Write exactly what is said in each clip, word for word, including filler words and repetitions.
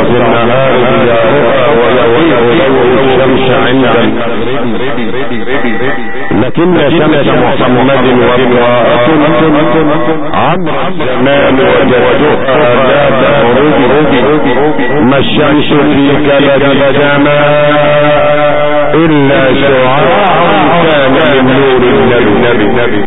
في النهار ضياؤها ويضيء ضوء الشمس عند المغرب، لكن شمس محمد وامرأة عبر الزمان وجدتها ذات غروب، ما الشمس في كبد السماء إلا شعاع كان من نور النبي.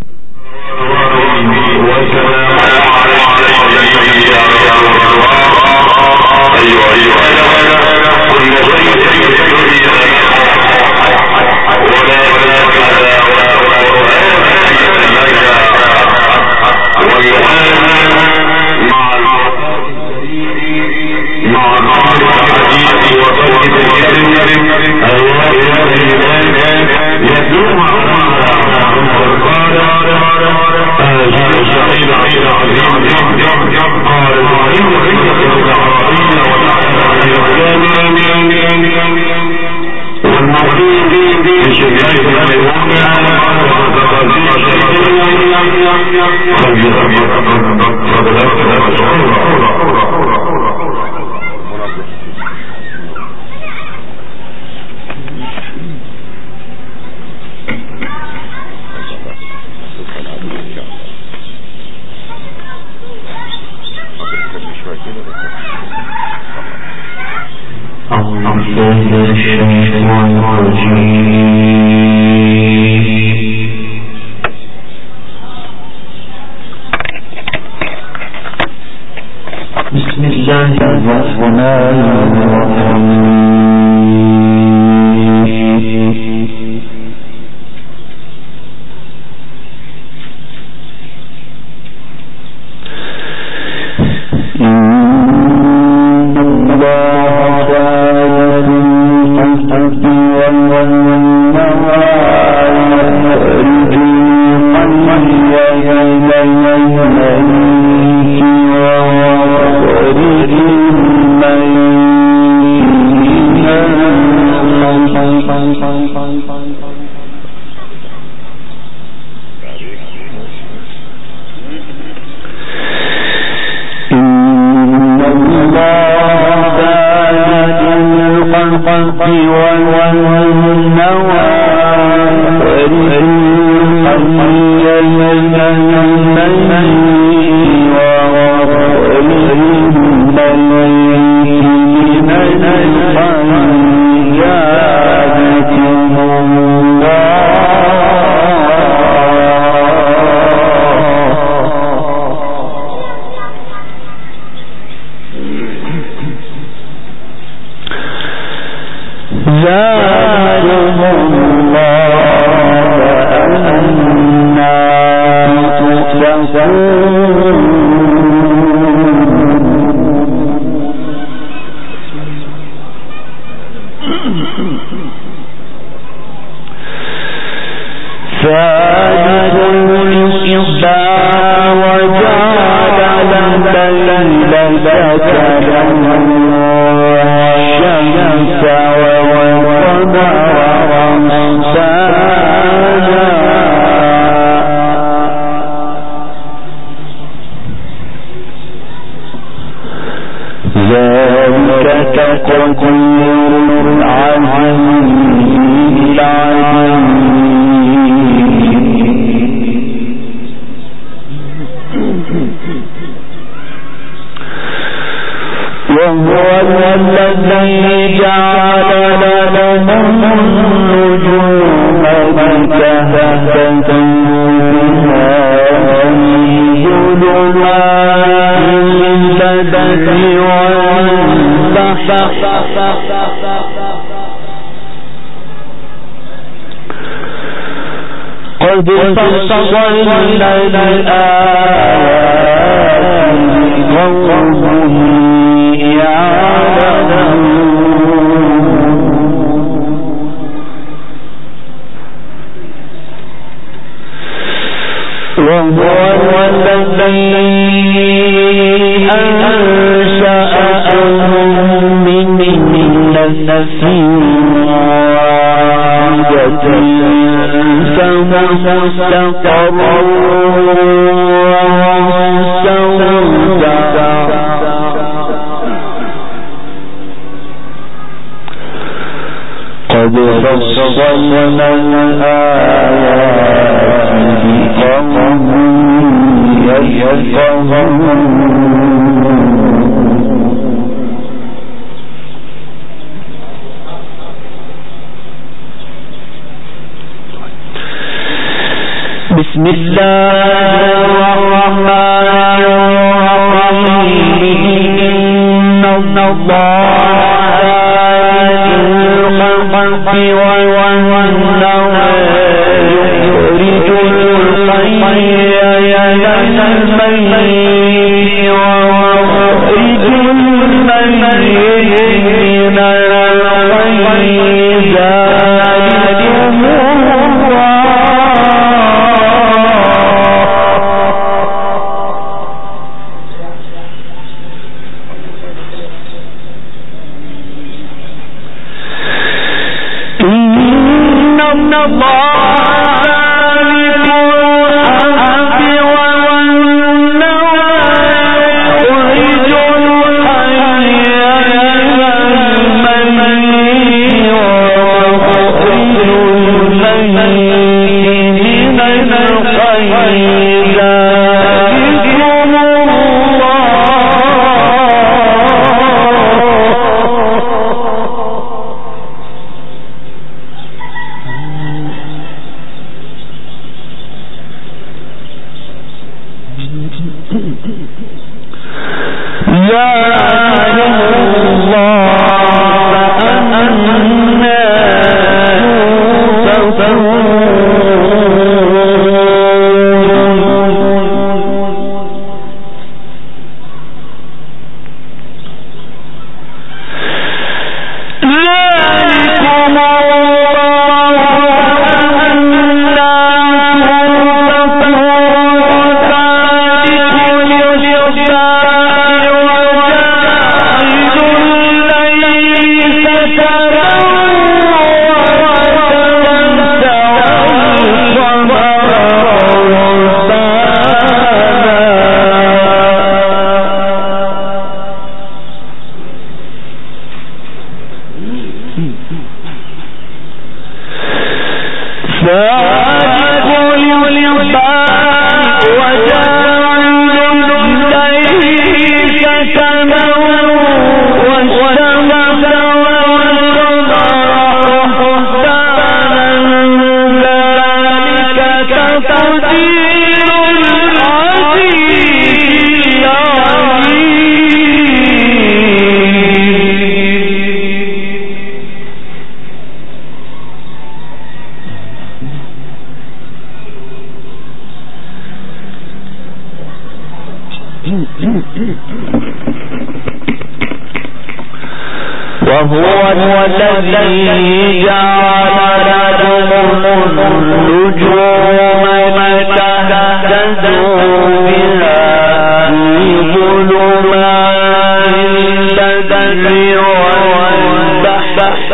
قد فصلنا الآيات لقوم يعلمون وهو الذي أنشأكم من نفس واحدة فمستقر ومستودع فصلنا الآيات لقوم يفقهون. بسم الله الرحمن الرحيم. إن الله الخلق والنوم يخرج الحي من الميت ويخرج الميت من الحي ذلكم وهو الذي جعل لكم النجوم تهتدوا بها في ظلمات البر والبحر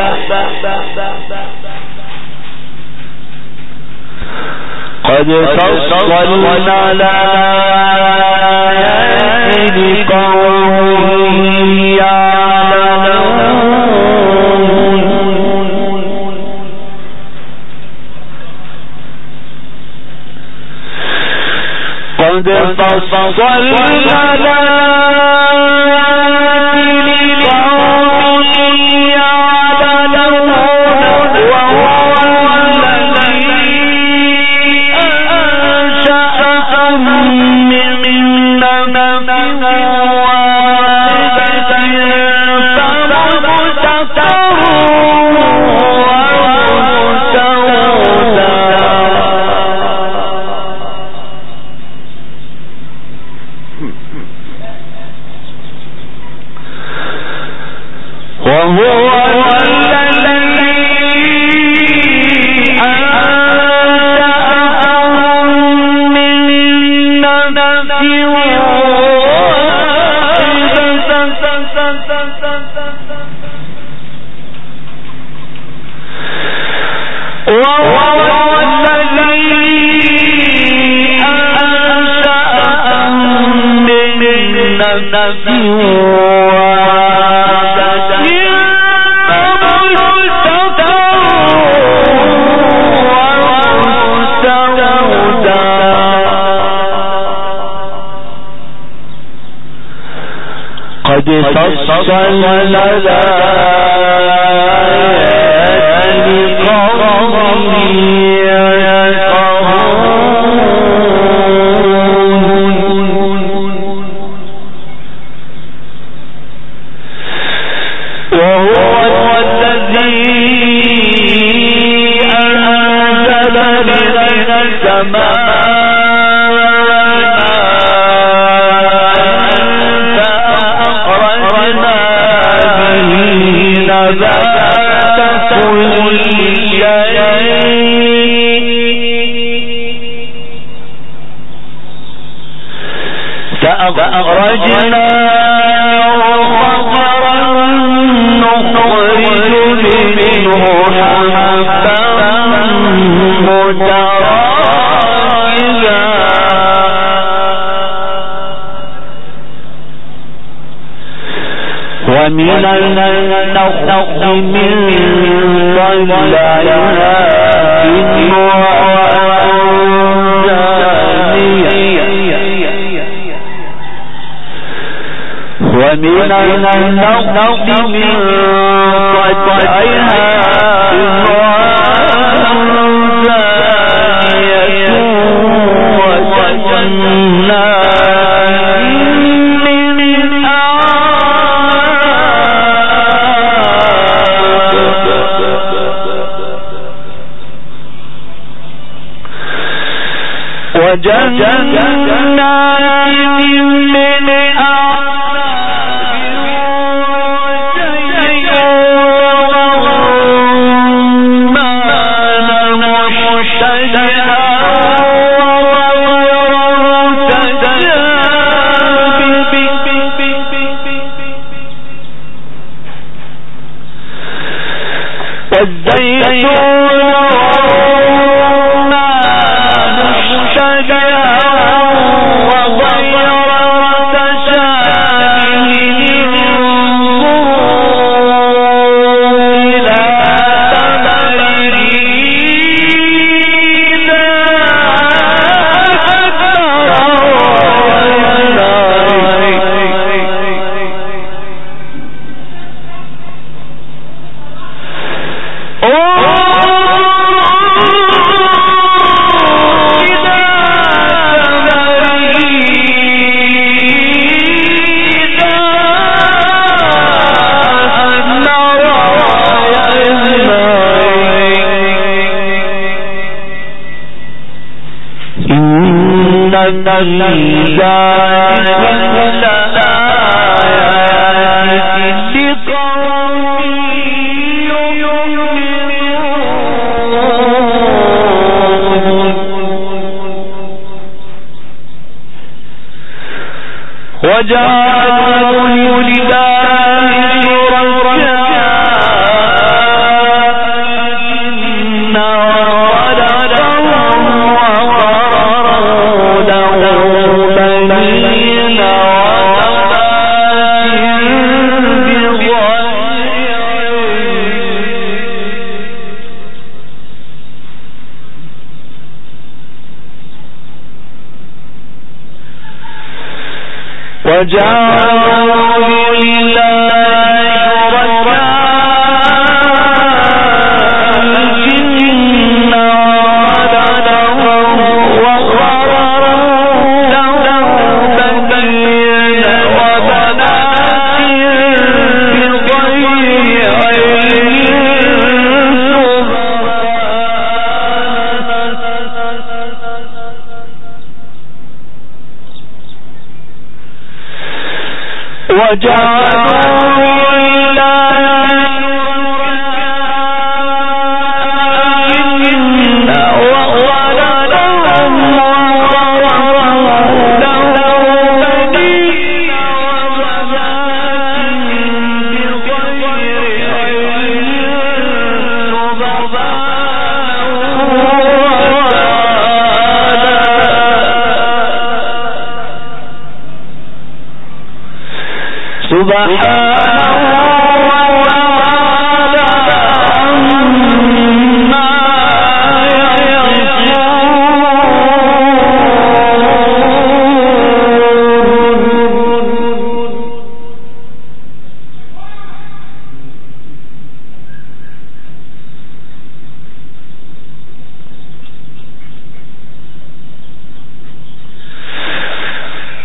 قد فصلنا الآيات لقوم يعلمون. قد فصلنا الآيات لقوم يعلمون. وهو الذي أنشأكم من نفس واحدة فمستقر وهو الذي أنشأكم من نفس واحدة فصلنا الآيات لقوم فأخرجنا نخرج منه حبا متراكبا ومن النخل من ظلالها ومن النخل من قطعها زانية وجنات من أعناب وجنات من والزيتون والرمان مشتبها وغير متشابه إلى ثمره وجعلوا لله شركاء ولدهم وقرروا له بنين وجعلوا لله شركاء الجن ولدهم وقرروا له بنين وبنات بغير علم وجعلوا لله شركاء وولدهم وقرروا له بنين وبنات بغير علم سبحانه وتعالى عما يصفون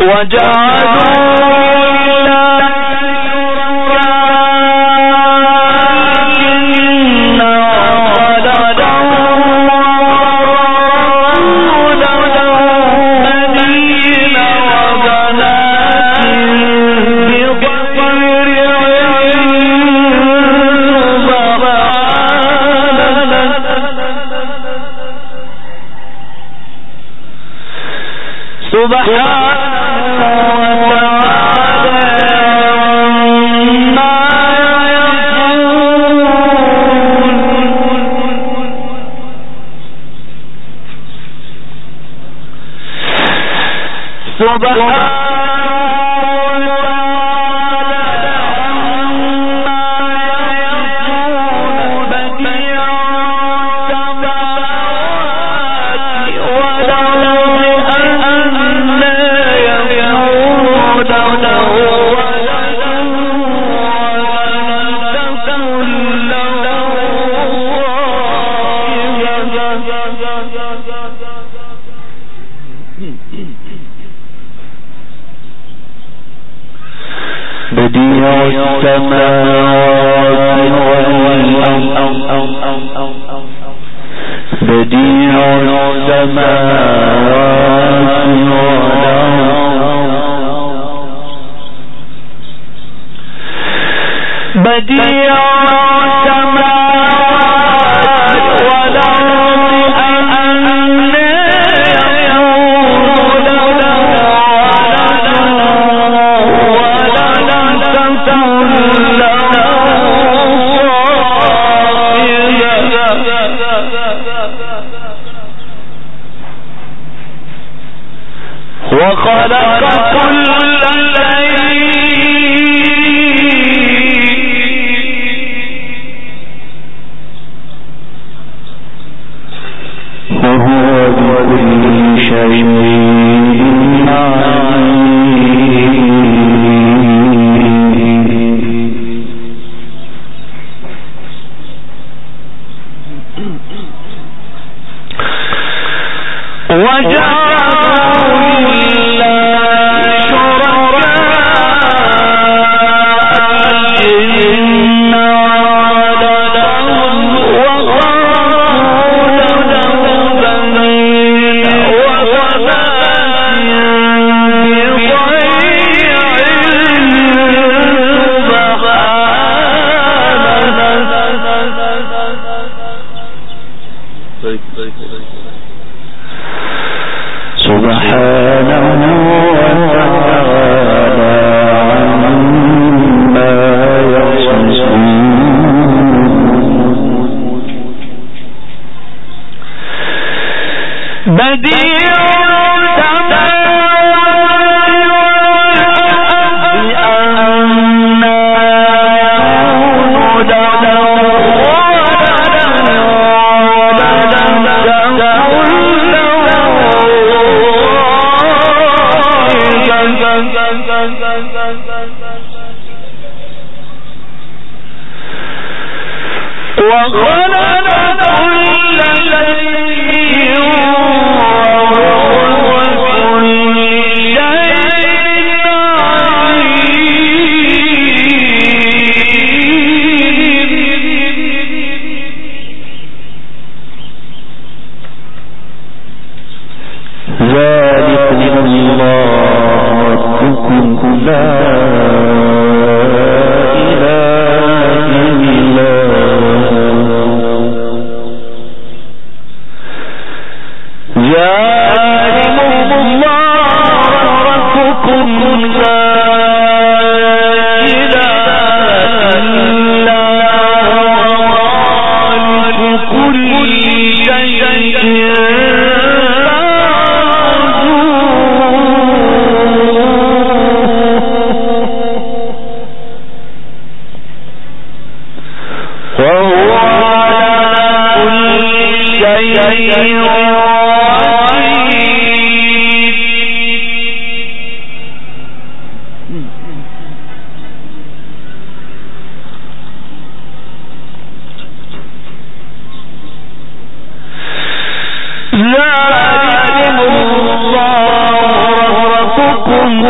ذلكم الله ربكم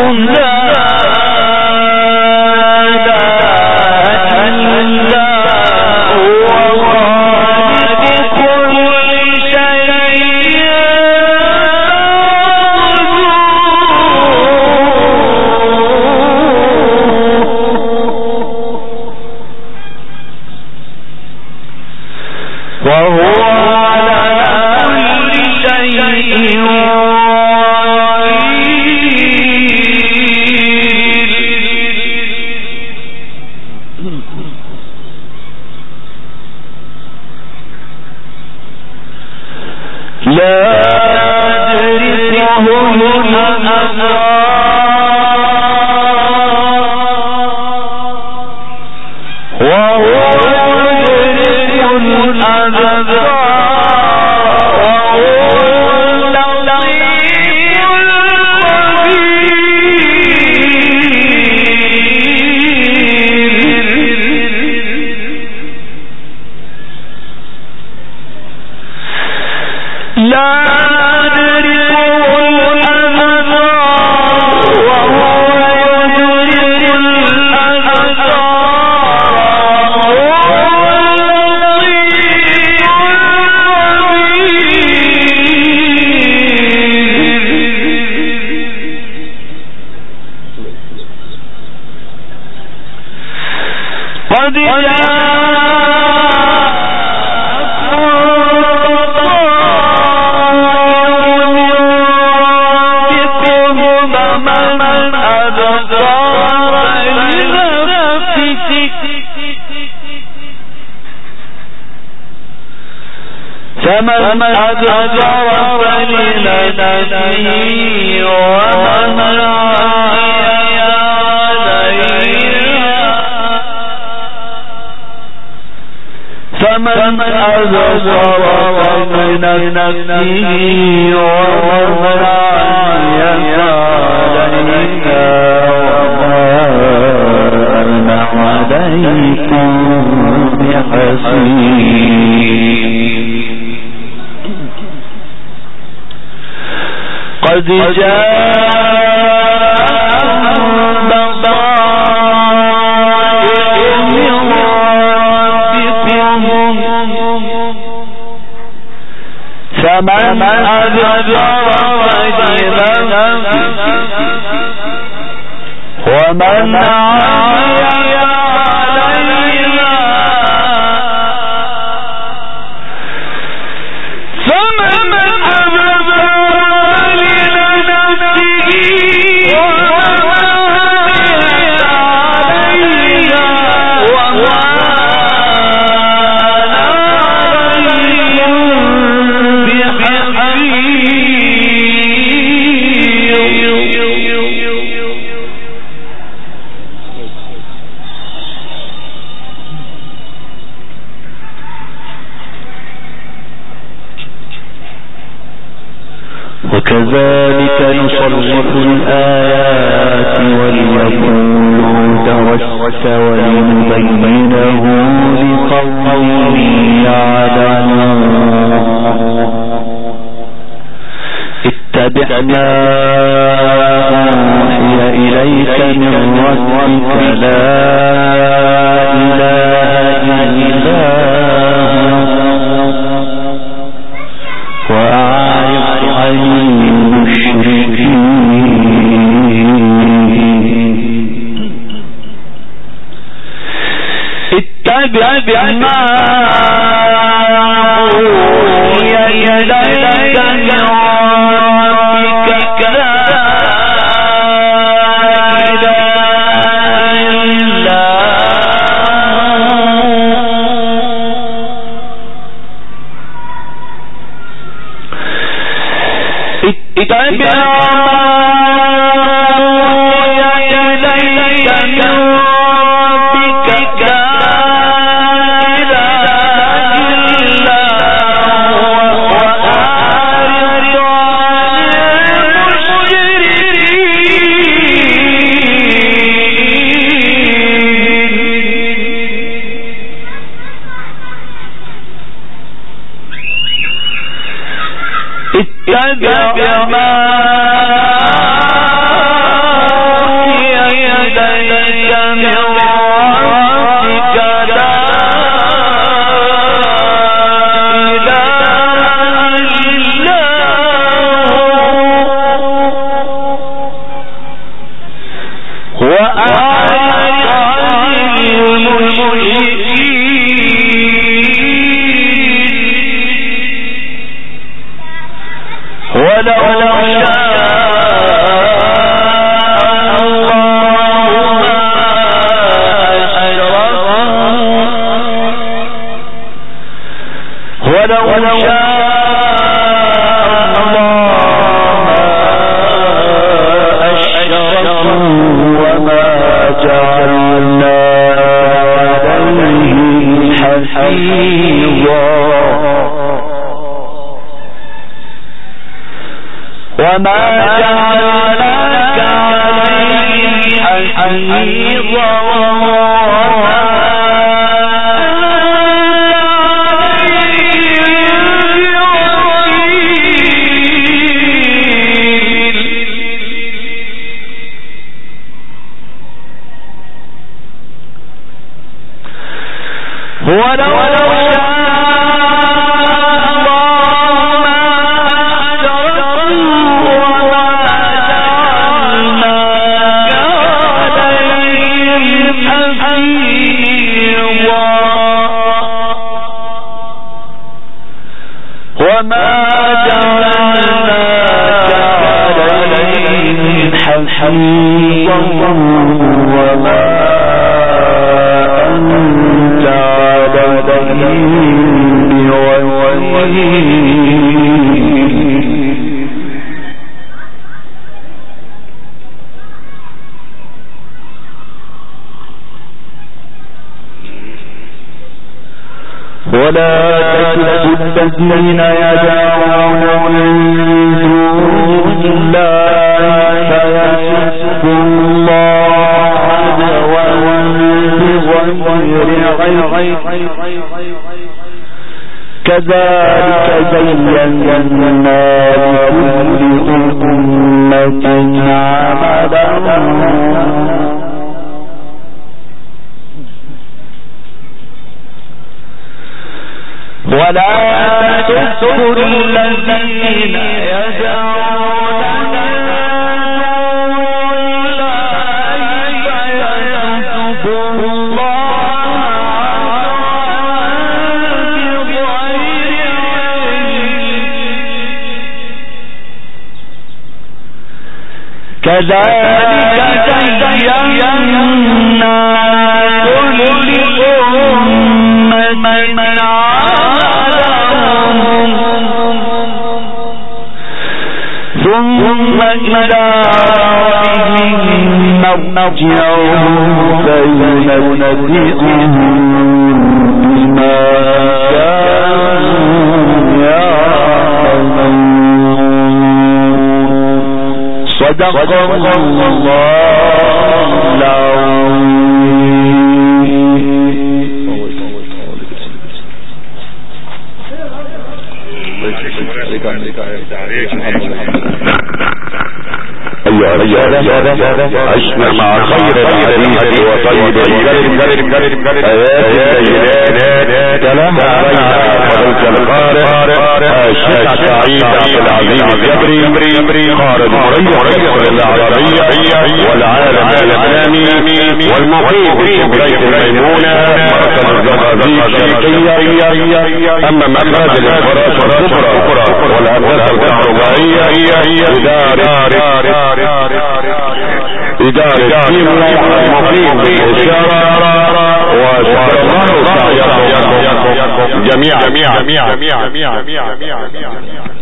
فمن أدبر فلنفسه ومن عمي عليها فمن أدبر فلنفسه ومن عمي عليها وما أنا عليكم بحسيب قد جاءكم بصائر من ربكم فمن أدبر فلنفسه ومن عمي عليها فمن أدبر وكذلك نصرف الآيات وليقولوا درست ولنبينه لقوم يعلمون اتبع ما أوحي إليك من ربك لا إله إلا هو وأعرض عن اتبع ما أوحي إليك من ربك لا إله إلا هو اتبع اتبع ما أوحي إليك من ربك لا إله إلا هو وأعرض عن المشركين ولو شاء الله ما أشركوا ولو شاء الله ما جعلناك عليهم حفيظا وما جعلناك عليهم حفيظا الذين يدعون من دون الله فيسبوا الله عدوا بغير علم كذلك زينا لكل أمة عملهم ولا تسبوا الذين يدعون من دون الله فيسبوا الله بغير علم كذلك زينا كل أمة ثم إلى ربهم مرجعهم فينبئهم بما كانوا يعملون صدق الله عشنا مع خير الحديث وطيب الكلم آيات البينات تلاها علينا فضلت القارئ الشيخ سعيد عبد العزيز الجبري خارج مريح العربية والعالم الإسلامي والمقيم في بيت الميمونة مركز الزقازيق الشرقية أما مخرج الانفراد الكبرى والأبواب الكهربائية إدارة تيم المقيم بالإشارة وشكرا الله جميعا